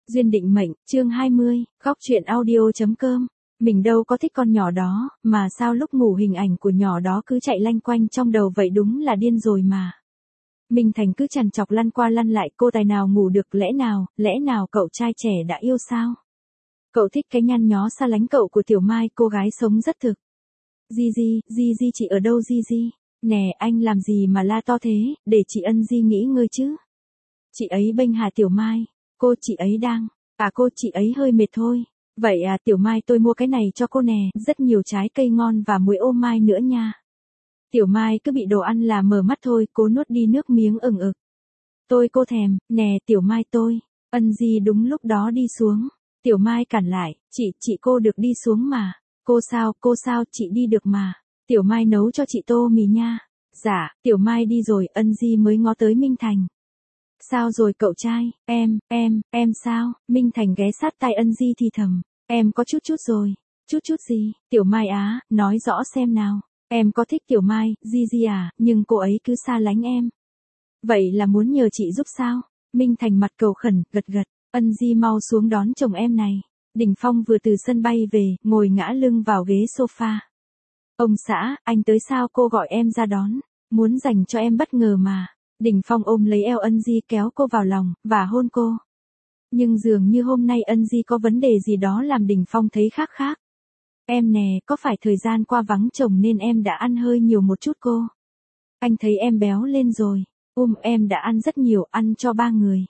Duyên định mệnh, chương 20, góc truyện audio.com. Mình đâu có thích con nhỏ đó, mà sao lúc ngủ hình ảnh của nhỏ đó cứ chạy lanh quanh trong đầu vậy, đúng là điên rồi mà. Minh Thành cứ trằn trọc lăn qua lăn lại, cô tài nào ngủ được, lẽ nào cậu trai trẻ đã yêu sao? Cậu thích cái nhăn nhó xa lánh cậu của Tiểu Mai, cô gái sống rất thực. Di chị ở đâu Di? Nè anh làm gì mà la to thế, để chị Ân Di nghỉ ngơi chứ. Chị ấy bênh hà Tiểu Mai, chị ấy đang, chị ấy hơi mệt thôi. Vậy à Tiểu Mai, tôi mua cái này cho cô nè, rất nhiều trái cây ngon và muối ô mai nữa nha. Tiểu Mai cứ bị đồ ăn là mở mắt thôi, cố nuốt đi nước miếng ửng ực. Cô thèm, nè Tiểu Mai tôi. Ân Di đúng lúc đó đi xuống. Tiểu Mai cản lại, chị cô được đi xuống mà. Cô sao, chị đi được mà. Tiểu Mai nấu cho chị tô mì nha. Dạ, Tiểu Mai đi rồi, Ân Di mới ngó tới Minh Thành. Sao rồi cậu trai, em sao? Minh Thành ghé sát tai Ân Di thì thầm. Em có chút rồi. Chút gì? Tiểu Mai á, nói rõ xem nào. Em có thích Tiểu Mai, Di à, nhưng cô ấy cứ xa lánh em. Vậy là muốn nhờ chị giúp sao? Minh Thành mặt cầu khẩn, gật. Ân Di mau xuống đón chồng em này. Đình Phong vừa từ sân bay về, ngồi ngã lưng vào ghế sofa. Ông xã, anh tới sao? Cô gọi em ra đón. Muốn dành cho em bất ngờ mà. Đình Phong ôm lấy eo Ân Di, kéo cô vào lòng, và hôn cô. Nhưng dường như hôm nay Ân Di có vấn đề gì đó làm Đình Phong thấy khác. Em nè, có phải thời gian qua vắng chồng nên em đã ăn hơi nhiều một chút cô? Anh thấy em béo lên rồi. Em đã ăn rất nhiều, ăn cho 3 người.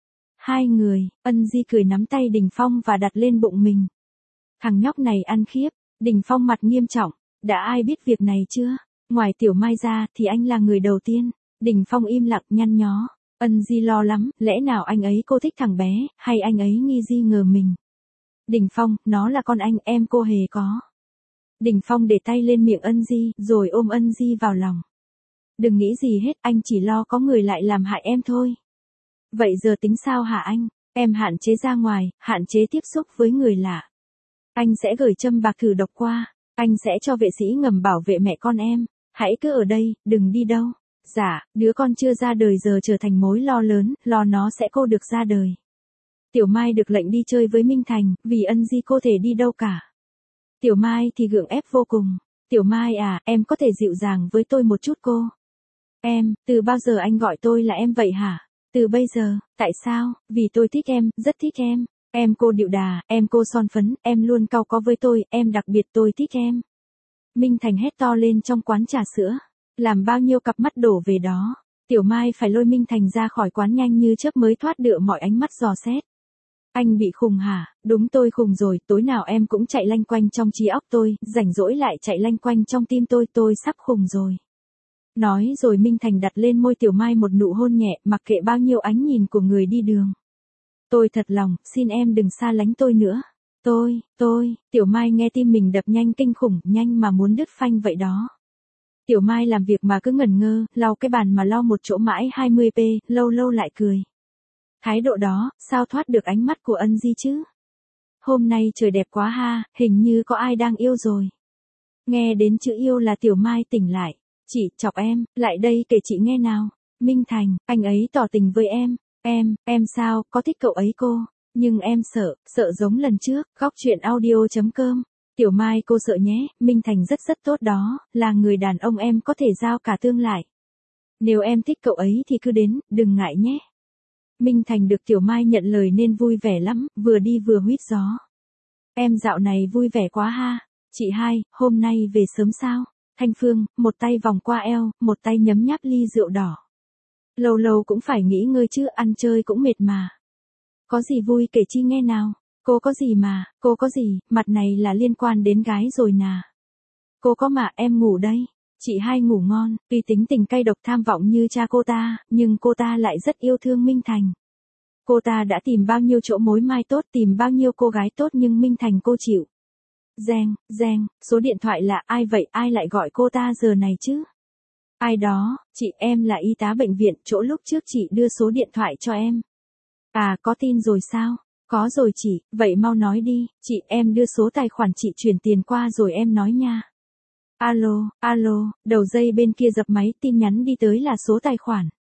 2 người, Ân Di cười nắm tay Đình Phong và đặt lên bụng mình. Thằng nhóc này ăn khiếp. Đình Phong mặt nghiêm trọng. Đã ai biết việc này chưa? Ngoài Tiểu Mai ra thì anh là người đầu tiên. Đình Phong im lặng nhăn nhó. Ân Di lo lắm, lẽ nào anh ấy cô thích thằng bé, hay anh ấy nghi Di ngờ mình? Đình Phong, nó là con anh, em cô hề có. Đình Phong để tay lên miệng Ân Di, rồi ôm Ân Di vào lòng. Đừng nghĩ gì hết, anh chỉ lo có người lại làm hại em thôi. Vậy giờ tính sao hả anh? Em hạn chế ra ngoài, hạn chế tiếp xúc với người lạ. Anh sẽ gửi châm bạc thử độc qua. Anh sẽ cho vệ sĩ ngầm bảo vệ mẹ con em. Hãy cứ ở đây, đừng đi đâu. Dạ, đứa con chưa ra đời giờ trở thành mối lo lớn, lo nó sẽ cô được ra đời. Tiểu Mai được lệnh đi chơi với Minh Thành, vì Ân Di cô thể đi đâu cả. Tiểu Mai thì gượng ép vô cùng. Tiểu Mai à, em có thể dịu dàng với tôi một chút cô? Từ bao giờ anh gọi tôi là em vậy hả? Từ bây giờ, tại sao? Vì tôi thích em, rất thích em. Em cô điệu đà, em cô son phấn, em luôn cau có với tôi, em đặc biệt tôi thích em. Minh Thành hét to lên trong quán trà sữa. Làm bao nhiêu cặp mắt đổ về đó. Tiểu Mai phải lôi Minh Thành ra khỏi quán nhanh như chớp mới thoát được mọi ánh mắt dò xét. Anh bị khùng hả? Đúng, tôi khùng rồi, tối nào em cũng chạy lanh quanh trong trí óc tôi, rảnh rỗi lại chạy lanh quanh trong tim tôi sắp khùng rồi. Nói rồi Minh Thành đặt lên môi Tiểu Mai một nụ hôn nhẹ, mặc kệ bao nhiêu ánh nhìn của người đi đường. Tôi thật lòng, xin em đừng xa lánh tôi nữa. Tiểu Mai nghe tim mình đập nhanh kinh khủng, nhanh mà muốn đứt phanh vậy đó. Tiểu Mai làm việc mà cứ ngẩn ngơ, lau cái bàn mà lau một chỗ mãi 20p, lâu lại cười. Thái độ đó, sao thoát được ánh mắt của Ân Di chứ? Hôm nay trời đẹp quá ha, hình như có ai đang yêu rồi. Nghe đến chữ yêu là Tiểu Mai tỉnh lại. Chị, chọc em, lại đây kể chị nghe nào. Minh Thành, anh ấy tỏ tình với em. Em sao, có thích cậu ấy cô? Nhưng em sợ giống lần trước, góc truyện audio.com. Tiểu Mai cô sợ nhé, Minh Thành rất tốt đó, là người đàn ông em có thể giao cả tương lai. Nếu em thích cậu ấy thì cứ đến, đừng ngại nhé. Minh Thành được Tiểu Mai nhận lời nên vui vẻ lắm, vừa đi vừa huýt gió. Em dạo này vui vẻ quá ha. Chị hai, hôm nay về sớm sao? Thanh Phương, một tay vòng qua eo, một tay nhấm nháp ly rượu đỏ. Lâu cũng phải nghỉ ngơi chứ, ăn chơi cũng mệt mà. Có gì vui kể chi nghe nào. Cô có gì, mặt này là liên quan đến gái rồi nà. Cô có mà, em ngủ đây. Chị hai ngủ ngon, tuy tính tình cay độc tham vọng như cha cô ta, nhưng cô ta lại rất yêu thương Minh Thành. Cô ta đã tìm bao nhiêu chỗ mối mai tốt, tìm bao nhiêu cô gái tốt nhưng Minh Thành cô chịu. Reng, số điện thoại là ai vậy, ai lại gọi cô ta giờ này chứ? Ai đó, chị, em là y tá bệnh viện, chỗ lúc trước chị đưa số điện thoại cho em. À, có tin rồi sao? Có rồi chị, vậy mau nói đi, chị, em đưa số tài khoản chị chuyển tiền qua rồi em nói nha. Alo, đầu dây bên kia dập máy, tin nhắn đi tới là số tài khoản.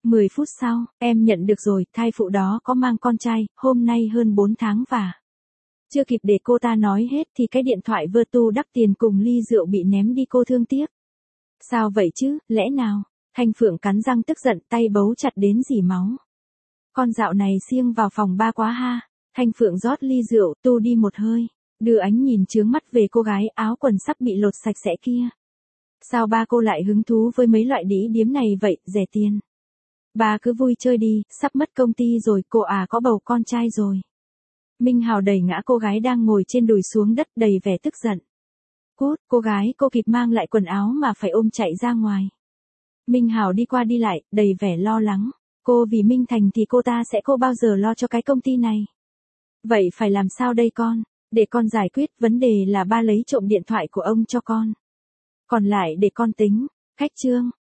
10 phút sau, em nhận được rồi, thai phụ đó có mang con trai, hôm nay hơn 4 tháng và... Chưa kịp để cô ta nói hết thì cái điện thoại vừa tu đắp tiền cùng ly rượu bị ném đi, cô thương tiếc. Sao vậy chứ, lẽ nào? Thanh Phượng cắn răng tức giận, tay bấu chặt đến rỉ máu. Con dạo này siêng vào phòng ba quá ha. Thanh Phượng rót ly rượu, tu đi một hơi, đưa ánh nhìn chướng mắt về cô gái áo quần sắp bị lột sạch sẽ kia. Sao ba cô lại hứng thú với mấy loại đĩ điếm này vậy, rẻ tiền? Ba cứ vui chơi đi, sắp mất công ty rồi, cô à có bầu con trai rồi. Minh Hào đẩy ngã cô gái đang ngồi trên đùi xuống đất đầy vẻ tức giận. Cút, cô gái, cô kịp mang lại quần áo mà phải ôm chạy ra ngoài. Minh Hào đi qua đi lại, đầy vẻ lo lắng. Cô vì Minh Thành thì cô ta sẽ không bao giờ lo cho cái công ty này. Vậy phải làm sao đây con? Để con giải quyết, vấn đề là ba lấy trộm điện thoại của ông cho con. Còn lại để con tính. Khách trương,